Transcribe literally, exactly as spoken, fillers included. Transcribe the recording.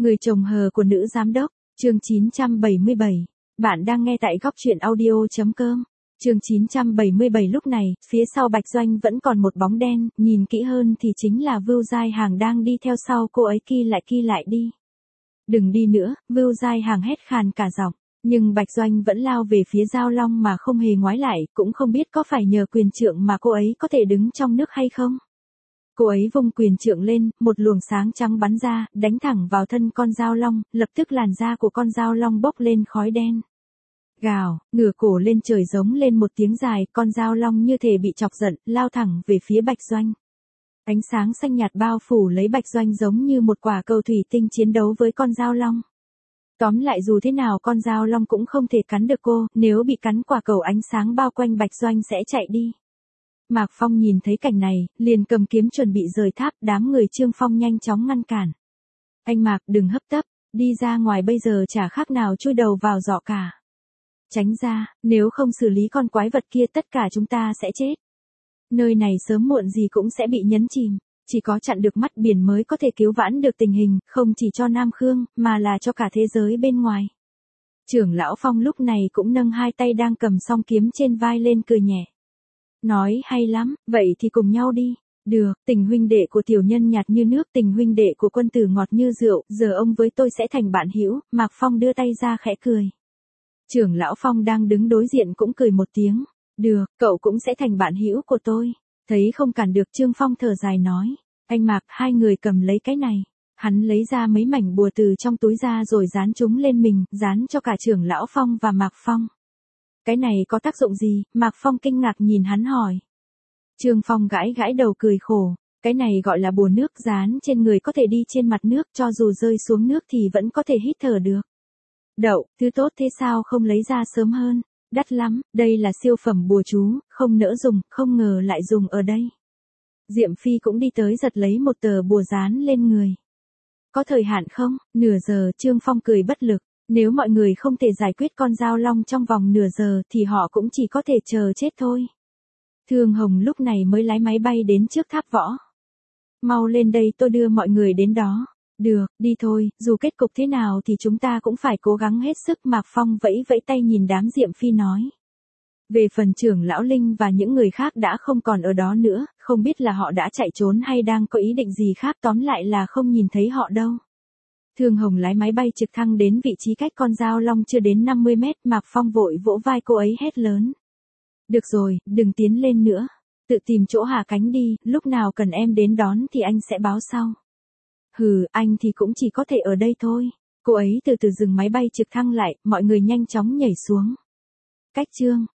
Người chồng hờ của nữ giám đốc, chương chín trăm bảy mươi bảy. Bạn đang nghe tại góc truyện audio.com. Chương chín trăm bảy mươi bảy. Lúc này, phía sau Bạch Doanh vẫn còn một bóng đen, nhìn kỹ hơn thì chính là Vưu Giai Hàng đang đi theo sau cô ấy ki lại ki lại đi. Đừng đi nữa, Vưu Giai Hàng hét khàn cả giọng, nhưng Bạch Doanh vẫn lao về phía Giao Long mà không hề ngoái lại, cũng không biết có phải nhờ quyền trượng mà cô ấy có thể đứng trong nước hay không. Cô ấy vung quyền trượng lên, một luồng sáng trắng bắn ra, đánh thẳng vào thân con dao long, lập tức làn da của con dao long bốc lên khói đen. Gào, ngửa cổ lên trời giống lên một tiếng dài, con dao long như thể bị chọc giận, lao thẳng về phía Bạch Doanh. Ánh sáng xanh nhạt bao phủ lấy Bạch Doanh giống như một quả cầu thủy tinh chiến đấu với con dao long. Tóm lại dù thế nào con dao long cũng không thể cắn được cô, nếu bị cắn quả cầu ánh sáng bao quanh Bạch Doanh sẽ chạy đi. Mạc Phong nhìn thấy cảnh này, liền cầm kiếm chuẩn bị rời tháp, đám người Trương Phong nhanh chóng ngăn cản. Anh Mạc đừng hấp tấp, đi ra ngoài bây giờ chả khác nào chui đầu vào giỏ cả. Tránh ra, nếu không xử lý con quái vật kia tất cả chúng ta sẽ chết. Nơi này sớm muộn gì cũng sẽ bị nhấn chìm, chỉ có chặn được mắt biển mới có thể cứu vãn được tình hình, không chỉ cho Nam Khương, mà là cho cả thế giới bên ngoài. Trưởng lão Phong lúc này cũng nâng hai tay đang cầm song kiếm trên vai lên cười nhẹ. Nói hay lắm, vậy thì cùng nhau đi. Được, tình huynh đệ của tiểu nhân nhạt như nước, tình huynh đệ của quân tử ngọt như rượu, giờ ông với tôi sẽ thành bạn hữu. Mạc Phong đưa tay ra khẽ cười. Trưởng lão Phong đang đứng đối diện cũng cười một tiếng. Được, cậu cũng sẽ thành bạn hữu của tôi. Thấy không cản được Trương Phong thở dài nói. Anh Mạc, hai người cầm lấy cái này. Hắn lấy ra mấy mảnh bùa từ trong túi ra rồi dán chúng lên mình, dán cho cả trưởng lão Phong và Mạc Phong. Cái này có tác dụng gì? Mạc Phong kinh ngạc nhìn hắn hỏi. Trương Phong gãi gãi đầu cười khổ. Cái này gọi là bùa nước, dán trên người có thể đi trên mặt nước, cho dù rơi xuống nước thì vẫn có thể hít thở được. Đậu, thứ tốt thế sao không lấy ra sớm hơn? Đắt lắm, đây là siêu phẩm bùa chú, không nỡ dùng, không ngờ lại dùng ở đây. Diệm Phi cũng đi tới giật lấy một tờ bùa dán lên người. Có thời hạn không? Nửa giờ. Trương Phong cười bất lực. Nếu mọi người không thể giải quyết con dao long trong vòng nửa giờ thì họ cũng chỉ có thể chờ chết thôi. Thương Hồng lúc này mới lái máy bay đến trước tháp võ. Mau lên đây tôi đưa mọi người đến đó. Được, đi thôi, dù kết cục thế nào thì chúng ta cũng phải cố gắng hết sức. Mạc Phong vẫy vẫy tay nhìn đám Diệm Phi nói. Về phần trưởng lão Linh và những người khác đã không còn ở đó nữa, không biết là họ đã chạy trốn hay đang có ý định gì khác, tóm lại là không nhìn thấy họ đâu. Thương Hồng lái máy bay trực thăng đến vị trí cách con dao long chưa đến năm mươi mét, Mạc Phong vội vỗ vai cô ấy hét lớn. Được rồi, đừng tiến lên nữa. Tự tìm chỗ hạ cánh đi, lúc nào cần em đến đón thì anh sẽ báo sau. Hừ, anh thì cũng chỉ có thể ở đây thôi. Cô ấy từ từ dừng máy bay trực thăng lại, mọi người nhanh chóng nhảy xuống. Cách chương.